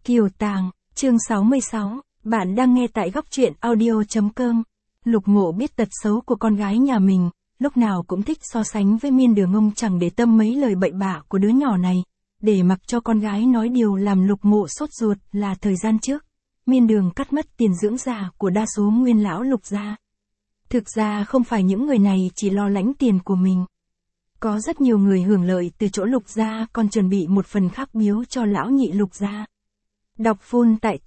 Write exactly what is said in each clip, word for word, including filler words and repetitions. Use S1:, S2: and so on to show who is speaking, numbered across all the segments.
S1: Kiều Tàng, chương sáu mươi sáu, bạn đang nghe tại góc truyện audio.com. Lục Ngộ biết tật xấu của con gái nhà mình, lúc nào cũng thích so sánh với Miên Đường. Ông chẳng để tâm mấy lời bậy bạ của đứa nhỏ này, để mặc cho con gái nói điều làm Lục Ngộ sốt ruột là thời gian trước, Miên Đường cắt mất tiền dưỡng già của đa số nguyên lão Lục gia. Thực ra không phải những người này chỉ lo lãnh tiền của mình. Có rất nhiều người hưởng lợi từ chỗ Lục gia còn chuẩn bị một phần khác biếu cho lão nhị Lục gia. Đọc full tại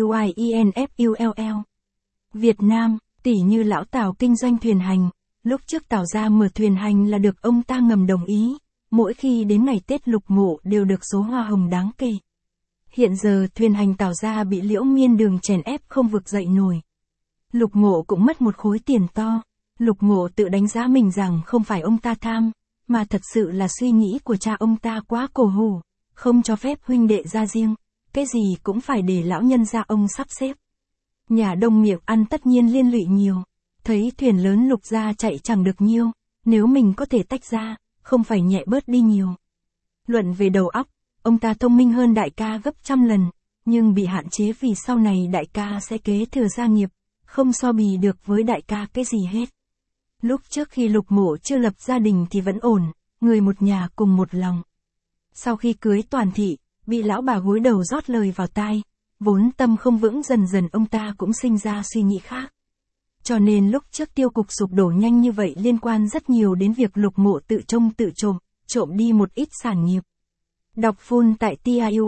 S1: tiuinfull. Việt Nam, tỷ như lão Tào kinh doanh thuyền hành, lúc trước Tào gia mở thuyền hành là được ông ta ngầm đồng ý, mỗi khi đến ngày Tết Lục Ngộ đều được số hoa hồng đáng kể. Hiện giờ thuyền hành Tào gia bị Liễu Miên Đường chèn ép không vực dậy nổi. Lục Ngộ cũng mất một khối tiền to. Lục Ngộ tự đánh giá mình rằng không phải ông ta tham, mà thật sự là suy nghĩ của cha ông ta quá cổ hủ, không cho phép huynh đệ ra riêng, cái gì cũng phải để lão nhân gia ông sắp xếp. Nhà đông miệng ăn tất nhiên liên lụy nhiều, thấy thuyền lớn Lục gia chạy chẳng được nhiêu, nếu mình có thể tách ra, không phải nhẹ bớt đi nhiều. Luận về đầu óc, ông ta thông minh hơn đại ca gấp trăm lần, nhưng bị hạn chế vì sau này đại ca sẽ kế thừa gia nghiệp, không so bì được với đại ca cái gì hết. Lúc trước khi Lục Ngộ chưa lập gia đình thì vẫn ổn, người một nhà cùng một lòng. Sau khi cưới Toàn Thị, bị lão bà gối đầu rót lời vào tai, vốn tâm không vững, dần dần ông ta cũng sinh ra suy nghĩ khác. Cho nên lúc trước tiêu cục sụp đổ nhanh như vậy liên quan rất nhiều đến việc Lục Ngộ tự trông tự trộm, trộm đi một ít sản nghiệp. Đọc full tại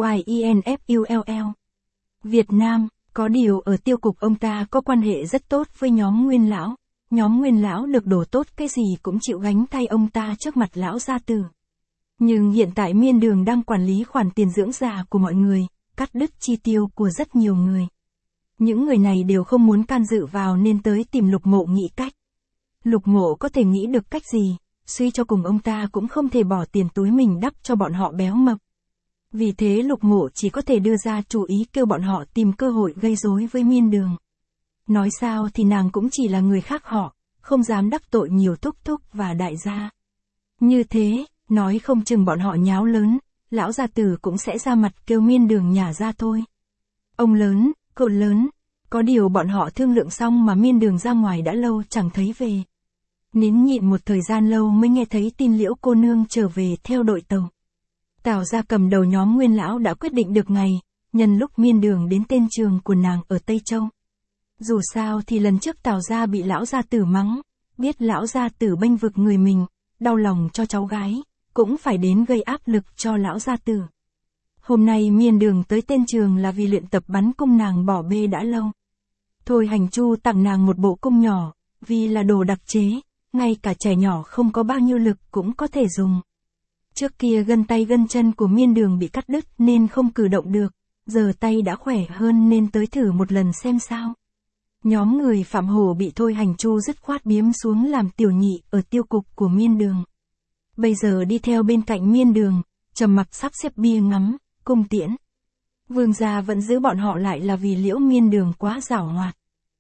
S1: tiuinfull. Việt Nam, có điều ở tiêu cục ông ta có quan hệ rất tốt với nhóm Nguyên lão. Nhóm Nguyên lão được đổ tốt cái gì cũng chịu gánh thay ông ta trước mặt lão gia tử. Nhưng hiện tại Miên Đường đang quản lý khoản tiền dưỡng già của mọi người, cắt đứt chi tiêu của rất nhiều người. Những người này đều không muốn can dự vào nên tới tìm Lục Ngộ nghĩ cách. Lục Ngộ có thể nghĩ được cách gì, suy cho cùng ông ta cũng không thể bỏ tiền túi mình đắp cho bọn họ béo mập. Vì thế Lục Ngộ chỉ có thể đưa ra chủ ý kêu bọn họ tìm cơ hội gây rối với Miên Đường. Nói sao thì nàng cũng chỉ là người khác họ, không dám đắc tội nhiều thúc thúc và đại gia. Như thế, nói không chừng bọn họ nháo lớn, lão gia tử cũng sẽ ra mặt kêu Miên Đường nhả ra thôi. Ông lớn, cậu lớn, có điều bọn họ thương lượng xong mà Miên Đường ra ngoài đã lâu chẳng thấy về. Nín nhịn một thời gian lâu mới nghe thấy tin Liễu cô nương trở về theo đội tàu. Tào gia cầm đầu nhóm Nguyên lão đã quyết định được ngày, nhân lúc Miên Đường đến tên trường của nàng ở Tây Châu. Dù sao thì lần trước Tào gia bị lão gia tử mắng, biết lão gia tử bênh vực người mình, đau lòng cho cháu gái, cũng phải đến gây áp lực cho lão gia tử. Hôm nay Miên Đường tới tên trường là vì luyện tập bắn cung nàng bỏ bê đã lâu. Thôi Hành Chu tặng nàng một bộ cung nhỏ, vì là đồ đặc chế, ngay cả trẻ nhỏ không có bao nhiêu lực cũng có thể dùng. Trước kia gân tay gân chân của Miên Đường bị cắt đứt nên không cử động được, giờ tay đã khỏe hơn nên tới thử một lần xem sao. Nhóm người Phạm Hổ bị Thôi Hành Chu dứt khoát biếm xuống làm tiểu nhị ở tiêu cục của Miên Đường. Bây giờ đi theo bên cạnh Miên Đường, trầm mặc sắp xếp bia ngắm, cung tiễn. Vương gia vẫn giữ bọn họ lại là vì Liễu Miên Đường quá giảo hoạt.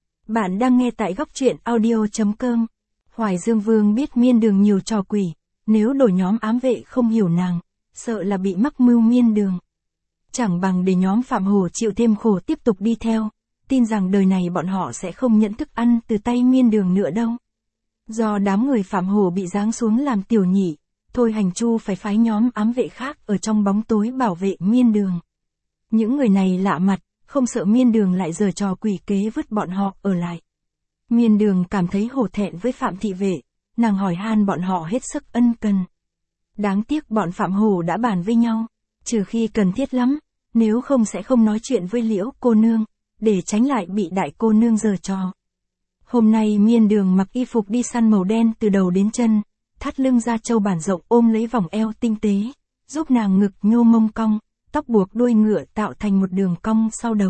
S1: Bạn đang nghe tại góc truyện audio.com. Hoài Dương Vương biết Miên Đường nhiều trò quỷ, nếu đổi nhóm ám vệ không hiểu nàng, sợ là bị mắc mưu Miên Đường. Chẳng bằng để nhóm Phạm Hổ chịu thêm khổ tiếp tục đi theo, tin rằng đời này bọn họ sẽ không nhận thức ăn từ tay Miên Đường nữa đâu. Do đám người Phạm Hổ bị giáng xuống làm tiểu nhị, Thôi Hành Chu phải phái nhóm ám vệ khác ở trong bóng tối bảo vệ Miên Đường. Những người này lạ mặt, không sợ Miên Đường lại giở trò quỷ kế vứt bọn họ ở lại. Miên Đường cảm thấy hổ thẹn với Phạm thị vệ, nàng hỏi han bọn họ hết sức ân cần. Đáng tiếc bọn Phạm Hổ đã bàn với nhau, trừ khi cần thiết lắm, nếu không sẽ không nói chuyện với Liễu cô nương, để tránh lại bị đại cô nương giở trò. Hôm nay Miên Đường mặc y phục đi săn màu đen từ đầu đến chân, thắt lưng da trâu bản rộng ôm lấy vòng eo tinh tế, giúp nàng ngực nhô mông cong, tóc buộc đuôi ngựa tạo thành một đường cong sau đầu.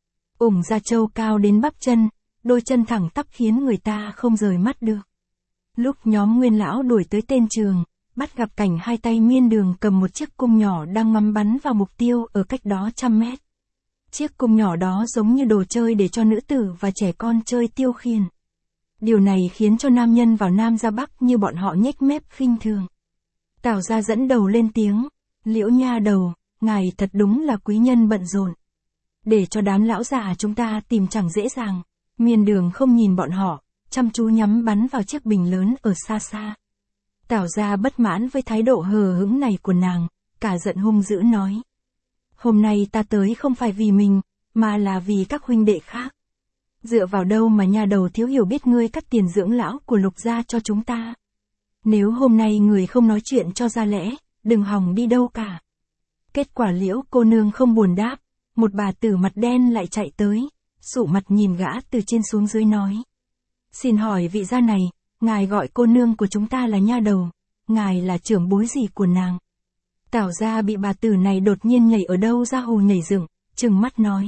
S1: Ủng da trâu cao đến bắp chân, đôi chân thẳng tắp khiến người ta không rời mắt được. Lúc nhóm Nguyên lão đuổi tới tên trường, bắt gặp cảnh hai tay Miên Đường cầm một chiếc cung nhỏ đang ngắm bắn vào mục tiêu ở cách đó trăm mét. Chiếc cung nhỏ đó giống như đồ chơi để cho nữ tử và trẻ con chơi tiêu khiển. Điều này khiến cho nam nhân vào Nam ra Bắc như bọn họ nhếch mép khinh thường. Tào gia dẫn đầu lên tiếng, Liễu nha đầu, ngài thật đúng là quý nhân bận rộn. để cho đám lão già chúng ta tìm chẳng dễ dàng. Miên Đường không nhìn bọn họ, chăm chú nhắm bắn vào chiếc bình lớn ở xa xa. Tảo Gia bất mãn với thái độ hờ hững này của nàng, cả giận hung dữ nói. Hôm nay ta tới không phải vì mình, mà là vì các huynh đệ khác. Dựa vào đâu mà nha đầu thiếu hiểu biết ngươi cắt tiền dưỡng lão của Lục gia cho chúng ta. Nếu hôm nay người không nói chuyện cho ra lẽ, đừng hòng đi đâu cả. Kết quả Liễu cô nương không buồn đáp, một bà tử mặt đen lại chạy tới, sụ mặt nhìn gã từ trên xuống dưới nói. Xin hỏi vị gia này, ngài gọi cô nương của chúng ta là nha đầu, ngài là trưởng bối gì của nàng? Tảo Gia bị bà tử này đột nhiên nhảy ở đâu ra hù nhảy dựng, trừng mắt nói.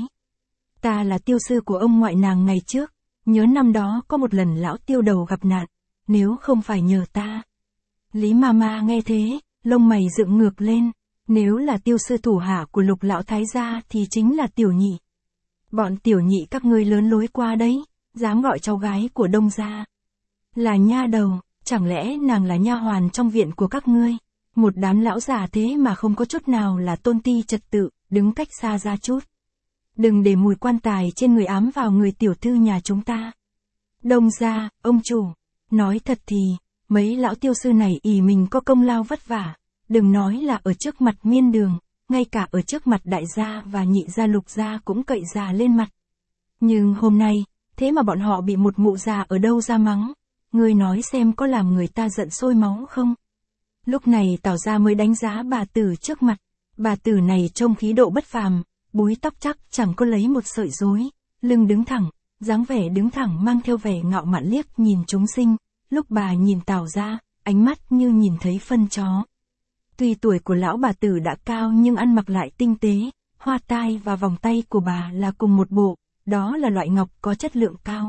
S1: Ta là tiêu sư của ông ngoại nàng ngày trước, nhớ năm đó có một lần lão tiêu đầu gặp nạn, nếu không phải nhờ ta. Lý ma ma nghe thế, lông mày dựng ngược lên, nếu là tiêu sư thủ hạ của Lục lão thái gia thì chính là tiểu nhị. Bọn tiểu nhị các ngươi lớn lối qua đấy, dám gọi cháu gái của Đông gia là nha đầu, chẳng lẽ nàng là nha hoàn trong viện của các ngươi? Một đám lão già thế mà không có chút nào là tôn ti trật tự, đứng cách xa ra chút. Đừng để mùi quan tài trên người ám vào người tiểu thư nhà chúng ta. Đông gia, ông chủ, nói thật thì, mấy lão tiêu sư này ỷ mình có công lao vất vả, đừng nói là ở trước mặt Miên Đường, ngay cả ở trước mặt đại gia và nhị gia Lục gia cũng cậy già lên mặt. Nhưng hôm nay, thế mà bọn họ bị một mụ già ở đâu ra mắng, ngươi nói xem có làm người ta giận sôi máu không? Lúc này Tảo Gia mới đánh giá bà tử trước mặt, bà tử này trông khí độ bất phàm, búi tóc chắc chẳng có lấy một sợi rối, lưng đứng thẳng, dáng vẻ đứng thẳng mang theo vẻ ngạo mạn liếc nhìn chúng sinh, lúc bà nhìn Tảo Gia, ánh mắt như nhìn thấy phân chó. Tuy tuổi của lão bà tử đã cao nhưng ăn mặc lại tinh tế, hoa tai và vòng tay của bà là cùng một bộ, đó là loại ngọc có chất lượng cao.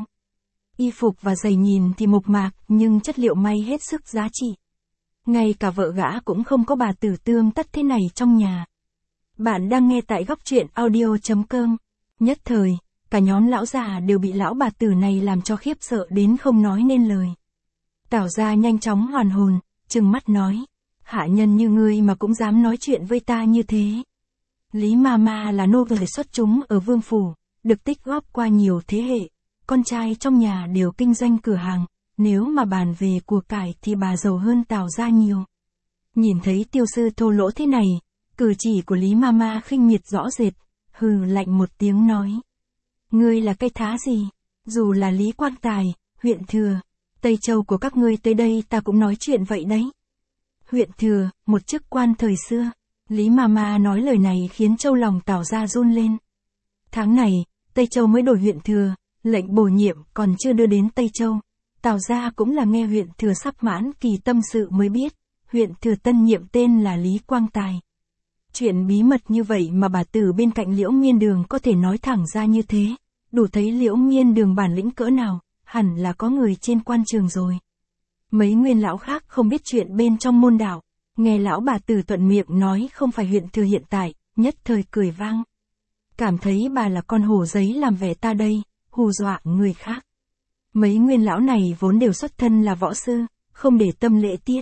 S1: Y phục và giày nhìn thì mộc mạc nhưng chất liệu may hết sức giá trị. Ngay cả vợ gã cũng không có bà tử tươm tất thế này trong nhà. Bạn đang nghe tại góc truyện audio chấm com. Nhất thời, cả nhóm lão già đều bị lão bà tử này làm cho khiếp sợ đến không nói nên lời. Tảo Gia nhanh chóng hoàn hồn, trừng mắt nói. Hạ nhân như ngươi mà cũng dám nói chuyện với ta như thế. Lý ma ma là nô tỳ xuất chúng ở vương phủ, được tích góp qua nhiều thế hệ. Con trai trong nhà đều kinh doanh cửa hàng, nếu mà bàn về của cải thì bà giàu hơn Tảo Gia nhiều. Nhìn thấy tiêu sư thô lỗ thế này, cử chỉ của Lý ma ma khinh miệt rõ rệt, hừ lạnh một tiếng nói. Ngươi là cây thá gì? Dù là Lý Quang Tài, huyện thừa, Tây Châu của các ngươi tới đây ta cũng nói chuyện vậy đấy. Huyện thừa, một chức quan thời xưa. Lý ma ma nói lời này khiến châu lòng Tảo Gia run lên. Tháng này, Tây Châu mới đổi huyện thừa, lệnh bổ nhiệm còn chưa đưa đến Tây Châu. Tảo Gia cũng là nghe huyện thừa sắp mãn kỳ tâm sự mới biết, huyện thừa tân nhiệm tên là Lý Quang Tài. Chuyện bí mật như vậy mà bà tử bên cạnh Liễu Miên Đường có thể nói thẳng ra như thế, đủ thấy Liễu Miên Đường bản lĩnh cỡ nào, hẳn là có người trên quan trường rồi. Mấy nguyên lão khác không biết chuyện bên trong môn đạo, nghe lão bà tử thuận miệng nói không phải huyện thừa hiện tại, nhất thời cười vang. Cảm thấy bà là con hổ giấy làm vẻ ta đây, hù dọa người khác. Mấy nguyên lão này vốn đều xuất thân là võ sư, không để tâm lễ tiết.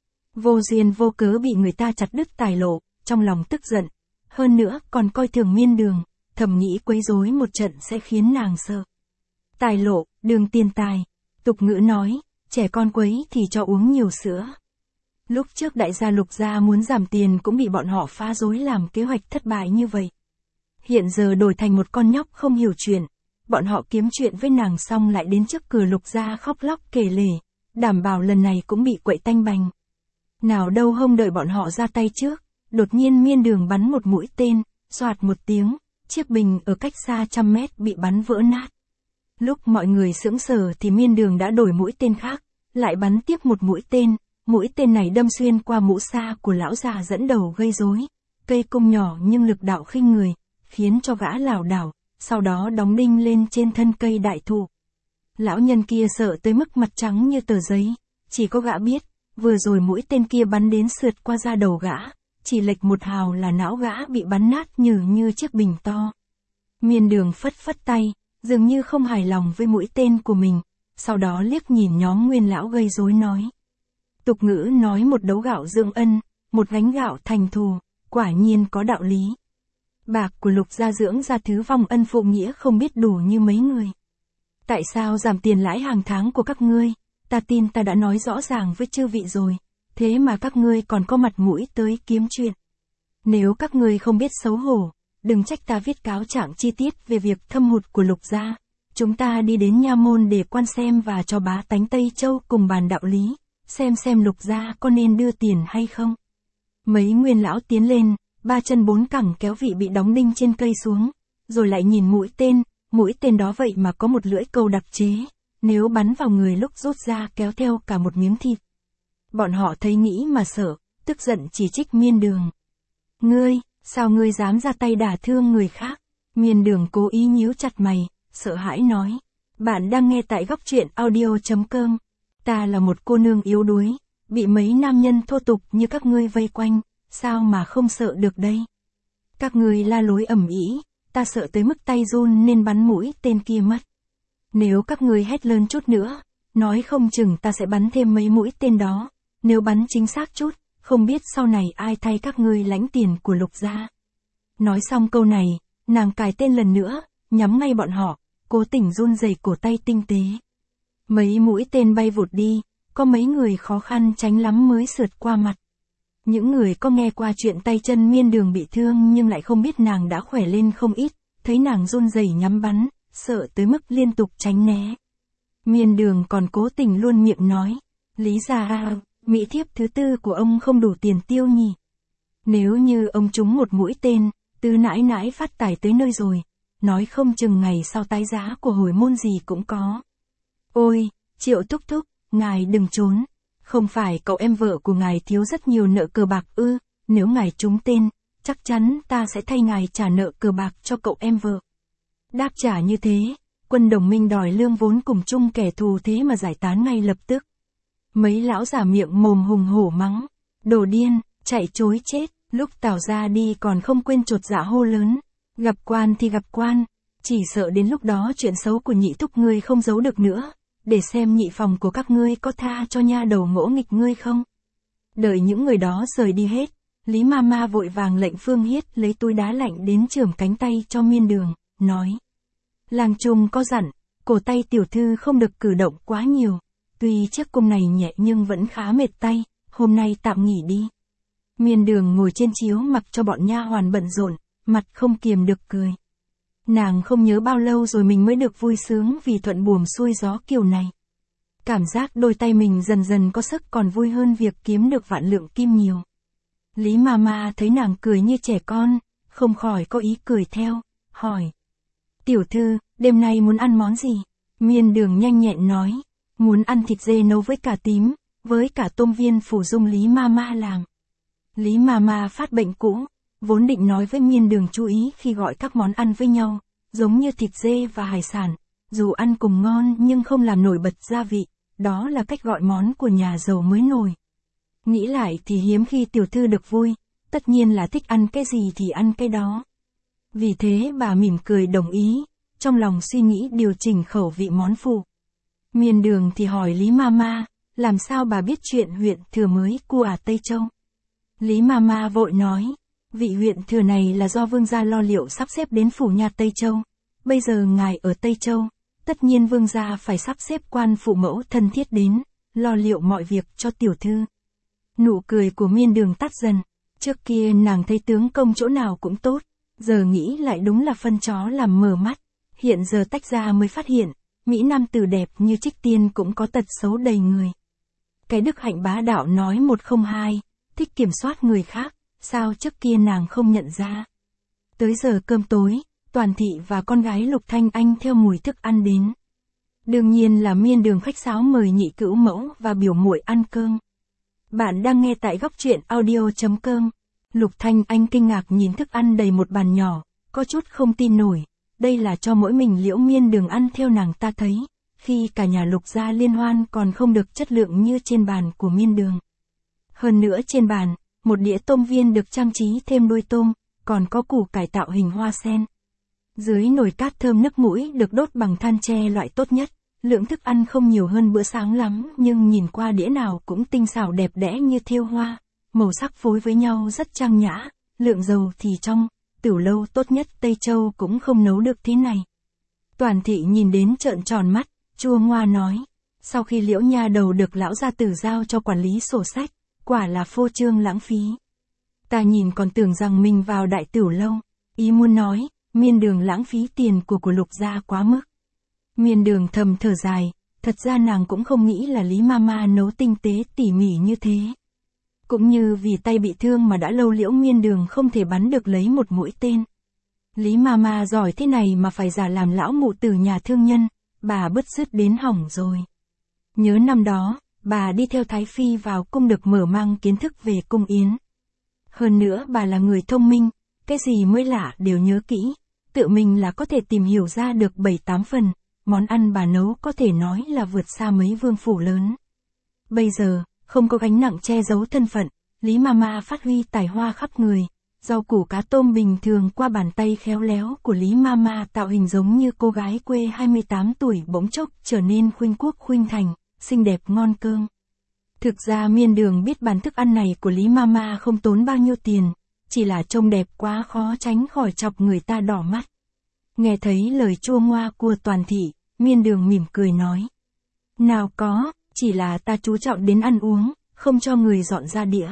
S1: Vô duyên vô cớ bị người ta chặt đứt tài lộ, trong lòng tức giận. Hơn nữa còn coi thường Miên Đường, thầm nghĩ quấy rối một trận sẽ khiến nàng sợ. Tài lộ, đường tiền tài. Tục ngữ nói, trẻ con quấy thì cho uống nhiều sữa. Lúc trước đại gia Lục gia muốn giảm tiền cũng bị bọn họ phá rối làm kế hoạch thất bại như vậy. Hiện giờ đổi thành một con nhóc không hiểu chuyện. Bọn họ kiếm chuyện với nàng xong lại đến trước cửa Lục gia khóc lóc kể lể, đảm bảo lần này cũng bị quậy tanh bành. Nào đâu không đợi bọn họ ra tay trước, đột nhiên Miên Đường bắn một mũi tên, xoạt một tiếng, chiếc bình ở cách xa trăm mét bị bắn vỡ nát. Lúc mọi người sững sờ thì Miên Đường đã đổi mũi tên khác, lại bắn tiếp một mũi tên, mũi tên này đâm xuyên qua mũ sa của lão già dẫn đầu gây rối. Cây cung nhỏ nhưng lực đạo khinh người, khiến cho gã lảo đảo, sau đó đóng đinh lên trên thân cây đại thụ. Lão nhân kia sợ tới mức mặt trắng như tờ giấy, chỉ có gã biết, vừa rồi mũi tên kia bắn đến sượt qua da đầu gã, chỉ lệch một hào là não gã bị bắn nát nhừ như chiếc bình to. Miên Đường phất phất tay, dường như không hài lòng với mũi tên của mình, sau đó liếc nhìn nhóm nguyên lão gây rối nói. Tục ngữ nói một đấu gạo dưỡng ân, một gánh gạo thành thù, quả nhiên có đạo lý. Bạc của Lục gia dưỡng ra thứ vong ân phụ nghĩa không biết đủ như mấy người. Tại sao giảm tiền lãi hàng tháng của các ngươi? Ta tin ta đã nói rõ ràng với chư vị rồi, thế mà các ngươi còn có mặt mũi tới kiếm chuyện. Nếu các ngươi không biết xấu hổ, đừng trách ta viết cáo trạng chi tiết về việc thâm hụt của Lục gia. Chúng ta đi đến nha môn để quan xem và cho bá tánh Tây Châu cùng bàn đạo lý, xem xem Lục gia có nên đưa tiền hay không. Mấy nguyên lão tiến lên, ba chân bốn cẳng kéo vị bị đóng đinh trên cây xuống, rồi lại nhìn mũi tên, mũi tên đó vậy mà có một lưỡi câu đặc chế, nếu bắn vào người lúc rút ra kéo theo cả một miếng thịt. Bọn họ thấy nghĩ mà sợ, tức giận chỉ trích Miên Đường. Ngươi, sao ngươi dám ra tay đả thương người khác? Miên Đường cố ý nhíu chặt mày, sợ hãi nói. Bạn đang nghe tại góc truyện audio.com. Ta là một cô nương yếu đuối, bị mấy nam nhân thô tục như các ngươi vây quanh, sao mà không sợ được đây? Các ngươi la lối ầm ĩ, ta sợ tới mức tay run nên bắn mũi tên kia mất. Nếu các ngươi hét lớn chút nữa, nói không chừng ta sẽ bắn thêm mấy mũi tên đó, nếu bắn chính xác chút, không biết sau này ai thay các ngươi lãnh tiền của Lục gia. Nói xong câu này, nàng cài tên lần nữa, nhắm ngay bọn họ, cố tình run rẩy cổ tay tinh tế. Mấy mũi tên bay vụt đi, có mấy người khó khăn tránh lắm mới sượt qua mặt. Những người có nghe qua chuyện tay chân Miên Đường bị thương nhưng lại không biết nàng đã khỏe lên không ít, thấy nàng run rẩy nhắm bắn, sợ tới mức liên tục tránh né. Miên Đường còn cố tình luôn miệng nói, Lý gia, mỹ thiếp thứ tư của ông không đủ tiền tiêu nhỉ. Nếu như ông trúng một mũi tên, Tư nãi nãi phát tài tới nơi rồi, nói không chừng ngày sau tái giá của hồi môn gì cũng có. Ôi, Triệu thúc thúc, ngài đừng trốn, không phải cậu em vợ của ngài thiếu rất nhiều nợ cờ bạc ư, nếu ngài trúng tên, chắc chắn ta sẽ thay ngài trả nợ cờ bạc cho cậu em vợ. Đáp trả như thế, quân đồng minh đòi lương vốn cùng chung kẻ thù thế mà giải tán ngay lập tức. Mấy lão giả miệng mồm hùng hổ mắng, đồ điên, chạy chối chết, lúc Tào ra đi còn không quên chột dạ hô lớn, gặp quan thì gặp quan, chỉ sợ đến lúc đó chuyện xấu của nhị thúc ngươi không giấu được nữa, để xem nhị phòng của các ngươi có tha cho nha đầu ngỗ nghịch ngươi không. Đợi những người đó rời đi hết, Lý ma ma vội vàng lệnh Phương Hiết lấy túi đá lạnh đến chườm cánh tay cho Miên Đường, nói. Làng Trung có dặn, cổ tay tiểu thư không được cử động quá nhiều, tuy chiếc cung này nhẹ nhưng vẫn khá mệt tay, hôm nay tạm nghỉ đi. Miên Đường ngồi trên chiếu mặc cho bọn nha hoàn bận rộn, mặt không kiềm được cười. Nàng không nhớ bao lâu rồi mình mới được vui sướng vì thuận buồm xuôi gió kiểu này. Cảm giác đôi tay mình dần dần có sức còn vui hơn việc kiếm được vạn lượng kim nhiều. Lý ma ma thấy nàng cười như trẻ con, không khỏi có ý cười theo, hỏi. Tiểu thư, đêm nay muốn ăn món gì? Miên Đường nhanh nhẹn nói, muốn ăn thịt dê nấu với cà tím, với cả tôm viên phủ dung Lý ma ma làm. Lý ma ma phát bệnh cũ, vốn định nói với Miên Đường chú ý khi gọi các món ăn với nhau, giống như thịt dê và hải sản, dù ăn cùng ngon nhưng không làm nổi bật gia vị, đó là cách gọi món của nhà giàu mới nổi. Nghĩ lại thì hiếm khi tiểu thư được vui, tất nhiên là thích ăn cái gì thì ăn cái đó. Vì thế bà mỉm cười đồng ý, trong lòng suy nghĩ điều chỉnh khẩu vị món phụ. Miên Đường thì hỏi Lý ma ma, làm sao bà biết chuyện huyện thừa mới của à Tây Châu? Lý ma ma vội nói, vị huyện thừa này là do vương gia lo liệu sắp xếp đến phủ nhà Tây Châu. Bây giờ ngài ở Tây Châu, tất nhiên vương gia phải sắp xếp quan phụ mẫu thân thiết đến, lo liệu mọi việc cho tiểu thư. Nụ cười của Miên Đường tắt dần, trước kia nàng thấy tướng công chỗ nào cũng tốt, giờ nghĩ lại đúng là phân chó làm mờ mắt, hiện giờ tách ra mới phát hiện, Mỹ nam tử đẹp như Trích Tiên cũng có tật xấu đầy người. Cái đức hạnh bá đạo nói một không hai, thích kiểm soát người khác, sao trước kia nàng không nhận ra. Tới giờ cơm tối, Toàn thị và con gái Lục Thanh Anh theo mùi thức ăn đến. Đương nhiên là Miên Đường khách sáo mời nhị cữu mẫu và biểu muội ăn cơm. Bạn đang nghe tại góc truyện audio.com. Lục Thanh Anh kinh ngạc nhìn thức ăn đầy một bàn nhỏ, có chút không tin nổi. Đây là cho mỗi mình Liễu Miên Đường ăn theo nàng ta thấy, khi cả nhà Lục gia liên hoan còn không được chất lượng như trên bàn của Miên Đường. Hơn nữa trên bàn, một đĩa tôm viên được trang trí thêm đuôi tôm, còn có củ cải tạo hình hoa sen. Dưới nồi cát thơm nức mũi được đốt bằng than tre loại tốt nhất, lượng thức ăn không nhiều hơn bữa sáng lắm nhưng nhìn qua đĩa nào cũng tinh xảo đẹp đẽ như thêu hoa, màu sắc phối với nhau rất trang nhã, lượng dầu thì trong, Tửu lâu tốt nhất Tây Châu cũng không nấu được thế này. Toàn thị nhìn đến trợn tròn mắt, chua ngoa nói. Sau khi Liễu nha đầu được lão gia tử giao cho quản lý sổ sách, quả là phô trương lãng phí. Ta nhìn còn tưởng rằng mình vào đại tửu lâu, ý muốn nói, Miên Đường lãng phí tiền của của Lục gia quá mức. Miên Đường thầm thở dài, thật ra nàng cũng không nghĩ là Lý Mama nấu tinh tế tỉ mỉ như thế. Cũng như vì tay bị thương mà đã lâu Liễu Miên Đường không thể bắn được lấy một mũi tên. Lý Mama giỏi thế này mà phải giả làm lão mụ tử nhà thương nhân, bà bứt rứt đến hỏng rồi. Nhớ năm đó, bà đi theo Thái Phi vào cung được mở mang kiến thức về cung yến. Hơn nữa bà là người thông minh, cái gì mới lạ đều nhớ kỹ, tự mình là có thể tìm hiểu ra được bảy tám phần, món ăn bà nấu có thể nói là vượt xa mấy vương phủ lớn. Bây giờ, không có gánh nặng che giấu thân phận, Lý Mama phát huy tài hoa khắp người, rau củ cá tôm bình thường qua bàn tay khéo léo của Lý Mama tạo hình giống như cô gái quê hai mươi tám tuổi bỗng chốc trở nên khuynh quốc khuynh thành, xinh đẹp ngon cơm. Thực ra Miên Đường biết bàn thức ăn này của Lý Mama không tốn bao nhiêu tiền, chỉ là trông đẹp quá khó tránh khỏi chọc người ta đỏ mắt. Nghe thấy lời chua ngoa của Toàn thị, Miên Đường mỉm cười nói. Nào có, chỉ là ta chú trọng đến ăn uống, không cho người dọn ra đĩa.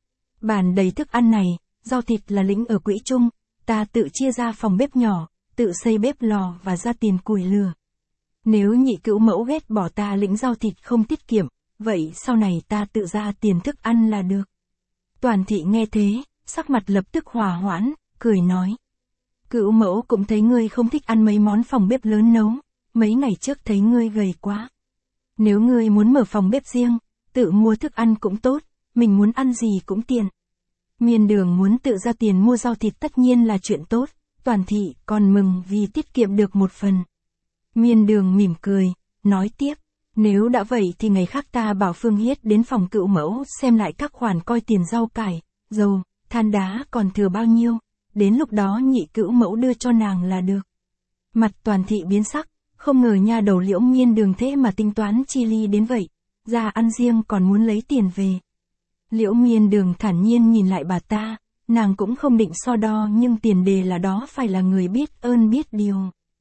S1: Bàn đầy thức ăn này, rau thịt là lĩnh ở quỹ chung, ta tự chia ra phòng bếp nhỏ, tự xây bếp lò và ra tiền củi lửa. Nếu nhị cữu mẫu ghét bỏ ta lĩnh rau thịt không tiết kiệm, vậy sau này ta tự ra tiền thức ăn là được. Toàn thị nghe thế, sắc mặt lập tức hòa hoãn, cười nói. Cữu mẫu cũng thấy ngươi không thích ăn mấy món phòng bếp lớn nấu, mấy ngày trước thấy ngươi gầy quá. Nếu ngươi muốn mở phòng bếp riêng, tự mua thức ăn cũng tốt, mình muốn ăn gì cũng tiện. Miên Đường muốn tự ra tiền mua rau thịt tất nhiên là chuyện tốt, Toàn thị còn mừng vì tiết kiệm được một phần. Miên Đường mỉm cười, nói tiếp, nếu đã vậy thì ngày khác ta bảo Phương Hiết đến phòng cữu mẫu xem lại các khoản coi tiền rau cải, dầu, than đá còn thừa bao nhiêu, đến lúc đó nhị cữu mẫu đưa cho nàng là được. Mặt Toàn thị biến sắc, không ngờ nha đầu Liễu Miên Đường thế mà tính toán chi ly đến vậy, ra ăn riêng còn muốn lấy tiền về. Liễu Miên Đường thản nhiên nhìn lại bà ta, nàng cũng không định so đo nhưng tiền đề là đó phải là người biết ơn biết điều.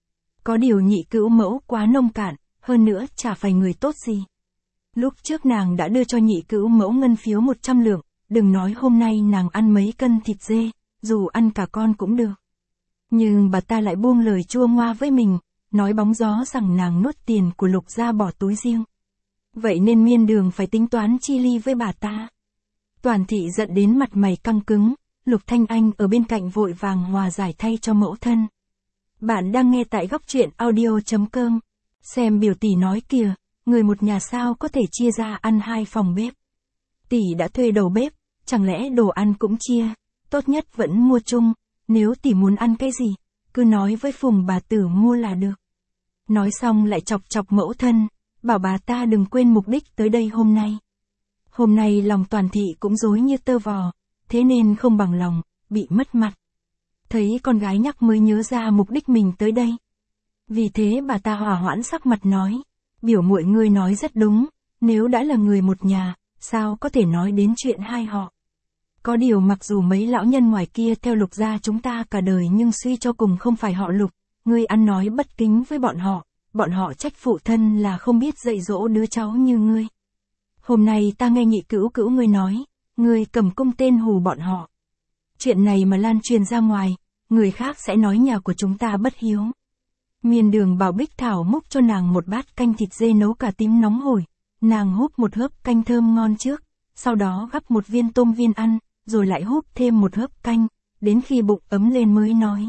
S1: Có điều nhị cữu mẫu quá nông cạn, hơn nữa chả phải người tốt gì. Lúc trước nàng đã đưa cho nhị cữu mẫu ngân phiếu một trăm lượng, đừng nói hôm nay nàng ăn mấy cân thịt dê, dù ăn cả con cũng được. Nhưng bà ta lại buông lời chua ngoa với mình, nói bóng gió rằng nàng nuốt tiền của Lục gia bỏ túi riêng. Vậy nên Miên Đường phải tính toán chi ly với bà ta. Toàn thị giận đến mặt mày căng cứng, Lục Thanh Anh ở bên cạnh vội vàng hòa giải thay cho mẫu thân. Bạn đang nghe tại góc truyện audio chấm com. Xem biểu tỷ nói kìa, người một nhà sao có thể chia ra ăn hai phòng bếp. Tỷ đã thuê đầu bếp, chẳng lẽ đồ ăn cũng chia, tốt nhất vẫn mua chung, nếu tỷ muốn ăn cái gì, cứ nói với Phùng bà tử mua là được. Nói xong lại chọc chọc mẫu thân, bảo bà ta đừng quên mục đích tới đây hôm nay. Hôm nay lòng Toàn thị cũng rối như tơ vò, thế nên không bằng lòng, bị mất mặt. Thấy con gái nhắc mới nhớ ra mục đích mình tới đây. Vì thế bà ta hòa hoãn sắc mặt nói, biểu muội ngươi nói rất đúng, nếu đã là người một nhà, sao có thể nói đến chuyện hai họ. Có điều mặc dù mấy lão nhân ngoài kia theo Lục gia chúng ta cả đời nhưng suy cho cùng không phải họ Lục, ngươi ăn nói bất kính với bọn họ, bọn họ trách phụ thân là không biết dạy dỗ đứa cháu như ngươi. Hôm nay ta nghe nhị cữu cữu ngươi nói, ngươi cầm cung tên hù bọn họ. Chuyện này mà lan truyền ra ngoài, người khác sẽ nói nhà của chúng ta bất hiếu. Miên Đường bảo Bích Thảo múc cho nàng một bát canh thịt dê nấu cà tím nóng hổi, nàng húp một hớp canh thơm ngon trước, sau đó gắp một viên tôm viên ăn, rồi lại húp thêm một hớp canh, đến khi bụng ấm lên mới nói.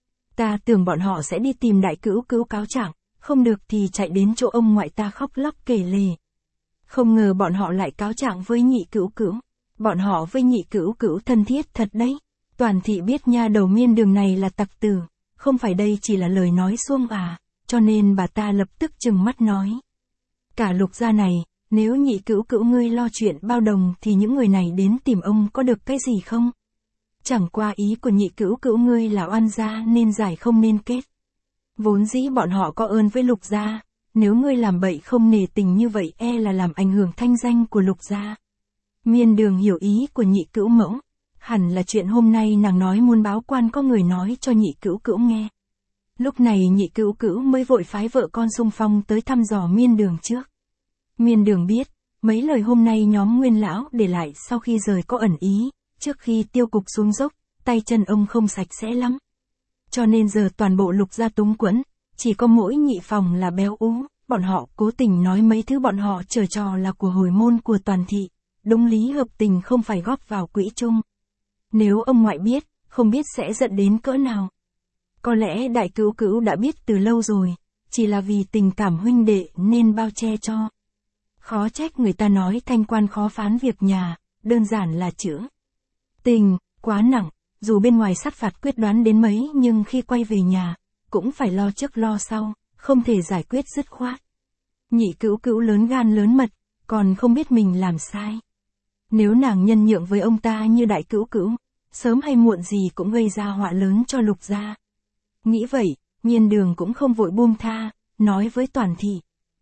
S1: Ta tưởng bọn họ sẽ đi tìm đại cữu cữu cáo trạng, không được thì chạy đến chỗ ông ngoại ta khóc lóc kể lể. Không ngờ bọn họ lại cáo trạng với nhị cữu cữu, bọn họ với nhị cữu cữu thân thiết thật đấy. Toàn thị biết nha đầu Miên Đường này là tặc tử, không phải đây chỉ là lời nói suông à, cho nên bà ta lập tức trừng mắt nói. Cả Lục gia này, nếu nhị cữu cữu ngươi lo chuyện bao đồng thì những người này đến tìm ông có được cái gì không? Chẳng qua ý của nhị cữu cữu ngươi là oan gia nên giải không nên kết. Vốn dĩ bọn họ có ơn với Lục gia, nếu ngươi làm bậy không nề tình như vậy e là làm ảnh hưởng thanh danh của Lục gia. Miên Đường hiểu ý của nhị cữu mẫu, Hẳn là chuyện hôm nay nàng nói muốn báo quan có người nói cho nhị cữu cữu nghe. Lúc này nhị cữu cữu mới vội phái vợ con xung phong tới thăm dò Miên Đường trước. Miên Đường biết, mấy lời hôm nay nhóm Nguyên lão để lại sau khi rời có ẩn ý, trước khi Tiêu Cục xuống dốc, tay chân ông không sạch sẽ lắm. Cho nên giờ toàn bộ Lục gia túng quẫn, chỉ có mỗi nhị phòng là béo ú, bọn họ cố tình nói mấy thứ bọn họ chờ trò là của hồi môn của toàn thị, đúng lý hợp tình không phải góp vào quỹ chung. Nếu ông ngoại biết, không biết sẽ giận đến cỡ nào. Có lẽ đại cữu cữu đã biết từ lâu rồi, chỉ là vì tình cảm huynh đệ nên bao che cho. Khó trách người ta nói thanh quan khó phán việc nhà, đơn giản là chữ tình, quá nặng, dù bên ngoài sát phạt quyết đoán đến mấy nhưng khi quay về nhà, cũng phải lo trước lo sau, không thể giải quyết dứt khoát. Nhị cữu cữu lớn gan lớn mật, còn không biết mình làm sai. Nếu nàng nhân nhượng với ông ta như đại cữu cữu, sớm hay muộn gì cũng gây ra họa lớn cho Lục gia. Nghĩ vậy, Miên Đường cũng không vội buông tha, nói với toàn thị.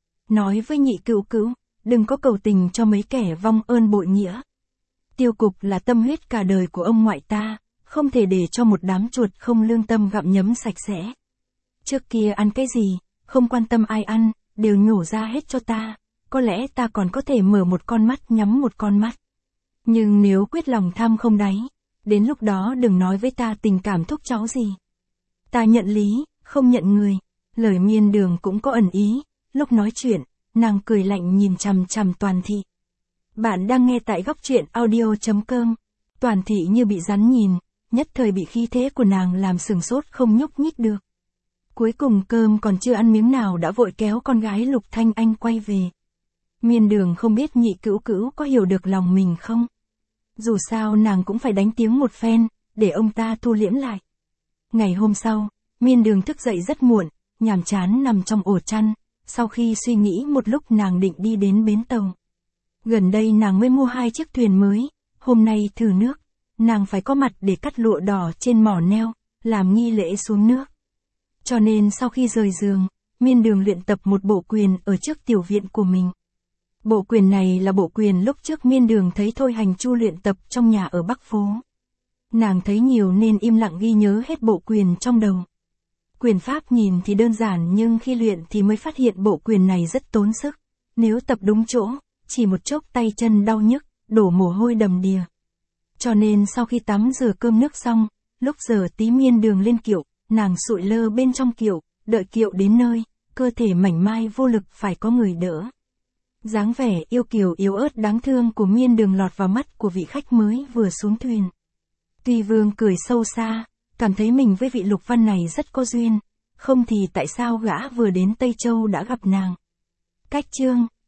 S1: Nói với nhị cữu cữu, đừng có cầu tình cho mấy kẻ vong ơn bội nghĩa. Tiêu Cục là tâm huyết cả đời của ông ngoại ta, không thể để cho một đám chuột không lương tâm gặm nhấm sạch sẽ. Trước kia ăn cái gì, không quan tâm ai ăn, đều nhổ ra hết cho ta, có lẽ ta còn có thể mở một con mắt nhắm một con mắt. Nhưng nếu quyết lòng tham không đáy, đến lúc đó đừng nói với ta tình cảm thúc cháu gì. Ta nhận lý, không nhận người. Lời Miên Đường cũng có ẩn ý, lúc nói chuyện, nàng cười lạnh nhìn chằm chằm toàn thị. Bạn đang nghe tại góc truyện audio chấm com. Toàn thị như bị rắn nhìn, nhất thời bị khí thế của nàng làm sừng sốt không nhúc nhích được. Cuối cùng cơm còn chưa ăn miếng nào đã vội kéo con gái Lục Thanh Anh quay về. Miên Đường không biết nhị cữu cữu có hiểu được lòng mình không? Dù sao nàng cũng phải đánh tiếng một phen, để ông ta thu liễm lại. Ngày hôm sau, Miên Đường thức dậy rất muộn, nhàm chán nằm trong ổ chăn, sau khi suy nghĩ một lúc nàng định đi đến bến tàu. Gần đây nàng mới mua hai chiếc thuyền mới, hôm nay thử nước, nàng phải có mặt để cắt lụa đỏ trên mỏ neo, làm nghi lễ xuống nước. Cho nên sau khi rời giường, Miên Đường luyện tập một bộ quyền ở trước tiểu viện của mình. Bộ quyền này là bộ quyền lúc trước Miên Đường thấy Thôi Hành Chu luyện tập trong nhà ở Bắc Phố. Nàng thấy nhiều nên im lặng ghi nhớ hết bộ quyền trong đầu. Quyền pháp nhìn thì đơn giản nhưng khi luyện thì mới phát hiện bộ quyền này rất tốn sức. Nếu tập đúng chỗ, chỉ một chốc tay chân đau nhức, đổ mồ hôi đầm đìa. Cho nên sau khi tắm rửa cơm nước xong, lúc giờ tí Miên Đường lên kiệu, nàng sụi lơ bên trong kiệu, đợi kiệu đến nơi, cơ thể mảnh mai vô lực phải có người đỡ. Dáng vẻ yêu kiều yếu ớt đáng thương của Miên Đường lọt vào mắt của vị khách mới vừa xuống thuyền. Tuy Vương cười sâu xa, cảm thấy mình với vị Lục Văn này rất có duyên, không thì tại sao gã vừa đến Tây Châu đã gặp nàng. Cách chương